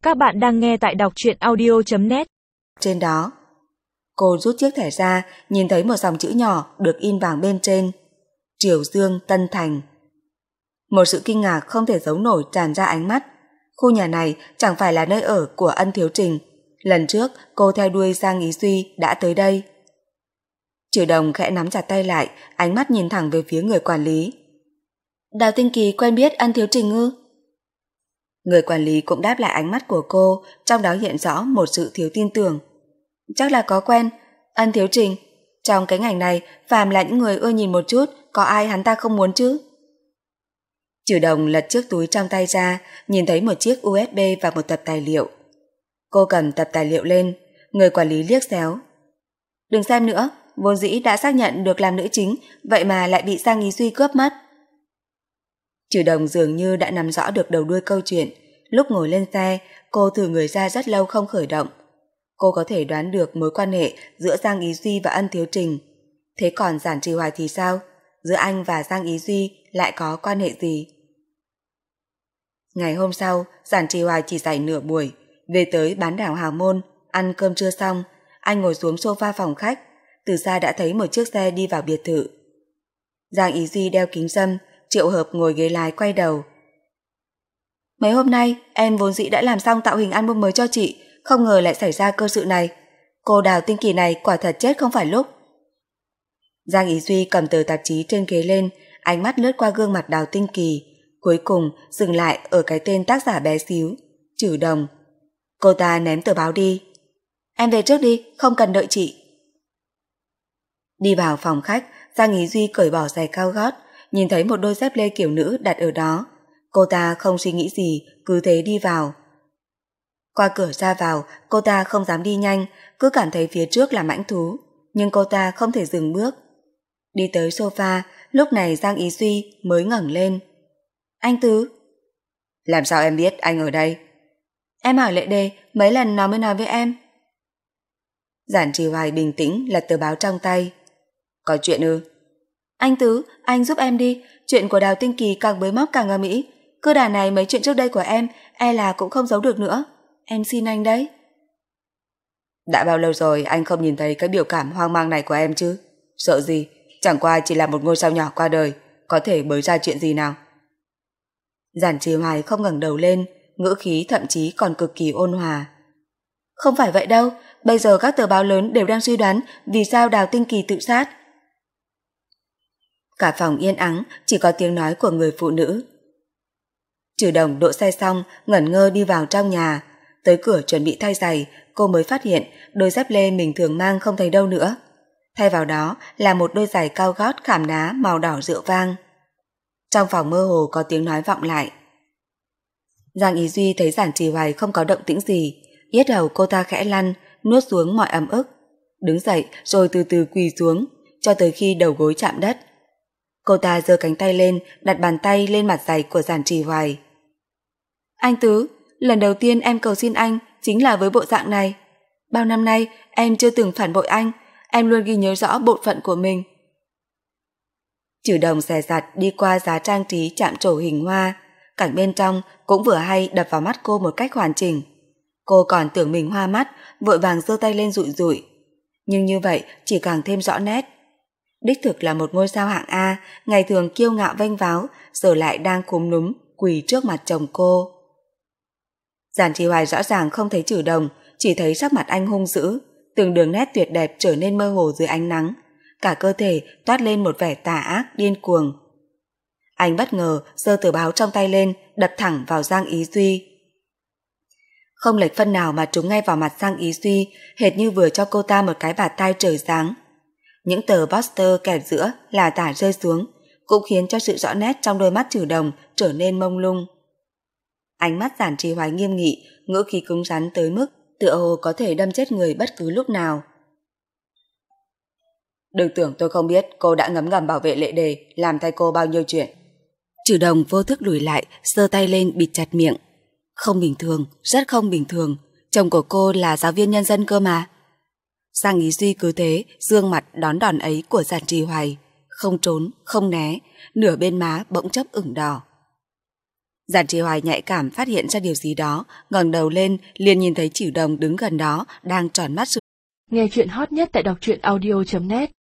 Các bạn đang nghe tại đọc truyện audio.net. Trên đó, cô rút chiếc thẻ ra, nhìn thấy một dòng chữ nhỏ được in vàng bên trên: Triều Dương, Tân Thành. Một sự kinh ngạc không thể giấu nổi tràn ra ánh mắt. Khu nhà này chẳng phải là nơi ở của Ân Thiếu Trình. Lần trước cô theo đuôi Giang Ý Duy đã tới đây. Trừ Đồng khẽ nắm chặt tay lại, ánh mắt nhìn thẳng về phía người quản lý. Đào Tinh Kỳ quen biết Ân Thiếu Trình ư? Người quản lý cũng đáp lại ánh mắt của cô, trong đó hiện rõ một sự thiếu tin tưởng. Chắc là có quen. Ân Thiếu Trình, trong cái ngành này phàm là những người ưa nhìn một chút, có ai hắn ta không muốn chứ? Trừ Đồng lật chiếc túi trong tay ra, nhìn thấy một chiếc USB và một tập tài liệu. Cô cầm tập tài liệu lên, người quản lý liếc xéo. Đừng xem nữa, vốn dĩ đã xác nhận được làm nữ chính, vậy mà lại bị Giang Ý Duy cướp mất. Trừ Đồng dường như đã nắm rõ được đầu đuôi câu chuyện. Lúc ngồi lên xe, cô thử người ra rất lâu không khởi động. Cô có thể đoán được mối quan hệ giữa Giang Ý Duy và Ân Thiếu Trình. Thế còn Giản Trì Hoài thì sao? Giữa anh và Giang Ý Duy lại có quan hệ gì? Ngày hôm sau, Giản Trì Hoài chỉ dạy nửa buổi. Về tới bán đảo Hào Môn, ăn cơm trưa xong, anh ngồi xuống sofa phòng khách. Từ xa đã thấy một chiếc xe đi vào biệt thự. Giang Ý Duy đeo kính râm, Triệu Hợp ngồi ghế lái quay đầu. Mấy hôm nay em vốn dĩ đã làm xong tạo hình album mới cho chị, không ngờ lại xảy ra cơ sự này. Cô Đào Tinh Kỳ này quả thật chết không phải lúc. Giang Ý Duy cầm tờ tạp chí trên ghế lên, ánh mắt lướt qua gương mặt Đào Tinh Kỳ, cuối cùng dừng lại ở cái tên tác giả bé xíu, Trừ Đồng. Cô ta ném tờ báo đi. Em về trước đi, không cần đợi chị. Đi vào phòng khách, Giang Ý Duy cởi bỏ giày cao gót, nhìn thấy một đôi dép lê kiểu nữ đặt ở đó. Cô ta không suy nghĩ gì, cứ thế đi vào. Qua cửa ra vào, cô ta không dám đi nhanh, cứ cảm thấy phía trước là mãnh thú, nhưng cô ta không thể dừng bước. Đi tới sofa, lúc này Giang Ý Duy mới ngẩng lên. Anh Tứ. Làm sao em biết anh ở đây? Em hỏi Lệ Đề, mấy lần nó mới nói với em. Giản Trì Hoài bình tĩnh lật tờ báo trong tay. Có chuyện ư? Anh Tứ, anh giúp em đi, chuyện của Đào Tinh Kỳ càng bới móc càng ầm ĩ. Cơ đà này mấy chuyện trước đây của em, e là cũng không giấu được nữa. Em xin anh đấy. Đã bao lâu rồi anh không nhìn thấy cái biểu cảm hoang mang này của em chứ? Sợ gì? Chẳng qua chỉ là một ngôi sao nhỏ qua đời, có thể bới ra chuyện gì nào? Giản Trì Hoài không ngẩng đầu lên, ngữ khí thậm chí còn cực kỳ ôn hòa. Không phải vậy đâu, bây giờ các tờ báo lớn đều đang suy đoán vì sao Đào Tinh Kỳ tự sát. Cả phòng yên ắng, chỉ có tiếng nói của người phụ nữ. Trừ Đồng đỗ xe xong, ngẩn ngơ đi vào trong nhà. Tới cửa chuẩn bị thay giày, cô mới phát hiện đôi dép lê mình thường mang không thấy đâu nữa. Thay vào đó là một đôi giày cao gót khảm đá màu đỏ rượu vang. Trong phòng mơ hồ có tiếng nói vọng lại. Giang Ý Duy thấy Giản Trì Hoài không có động tĩnh gì, yết hầu cô ta khẽ lăn, nuốt xuống mọi ấm ức. Đứng dậy rồi từ từ quỳ xuống, cho tới khi đầu gối chạm đất. Cô ta giơ cánh tay lên, đặt bàn tay lên mặt giày của Giản Trì Hoài. Anh Tứ, lần đầu tiên em cầu xin anh chính là với bộ dạng này. Bao năm nay em chưa từng phản bội anh, em luôn ghi nhớ rõ bổn phận của mình. Trừ Đồng dè dặt đi qua giá trang trí chạm trổ hình hoa, cảnh bên trong cũng vừa hay đập vào mắt cô một cách hoàn chỉnh. Cô còn tưởng mình hoa mắt, vội vàng giơ tay lên dụi dụi. Nhưng như vậy chỉ càng thêm rõ nét. Đích thực là một ngôi sao hạng A, ngày thường kiêu ngạo vênh váo, giờ lại đang cúm núm quỳ trước mặt chồng cô. Giản Trì Hoài rõ ràng không thấy Trừ Đồng, chỉ thấy sắc mặt anh hung dữ, từng đường nét tuyệt đẹp trở nên mơ hồ dưới ánh nắng, cả cơ thể toát lên một vẻ tà ác điên cuồng. Anh bất ngờ giơ tờ báo trong tay lên, đập thẳng vào Giang Ý Duy. Không lệch phân nào mà trúng ngay vào mặt Giang Ý Duy, hệt như vừa cho cô ta một cái bạt tai trời giáng. Những tờ poster kẹp giữa là tả rơi xuống, cũng khiến cho sự rõ nét trong đôi mắt Trừ Đồng trở nên mông lung. Ánh mắt Giản Trì Hoài nghiêm nghị, ngữ khí cứng rắn tới mức tựa hồ có thể đâm chết người bất cứ lúc nào. Đừng tưởng tôi không biết cô đã ngấm ngầm bảo vệ Lệ Đề, làm thay cô bao nhiêu chuyện. Trừ Đồng vô thức lùi lại, giơ tay lên bịt chặt miệng. Không bình thường, rất không bình thường. Chồng của cô là giáo viên nhân dân cơ mà. Giang Ý Duy cứ thế dương mặt đón đòn ấy của Giản Trì Hoài, không trốn, không né, nửa bên má bỗng chốc ửng đỏ. Giản Trì Hoài nhạy cảm phát hiện ra điều gì đó, ngẩng đầu lên liền nhìn thấy Chửu Đồng đứng gần đó đang tròn mắt. Nghe chuyện hot nhất tại đọc truyện audio.net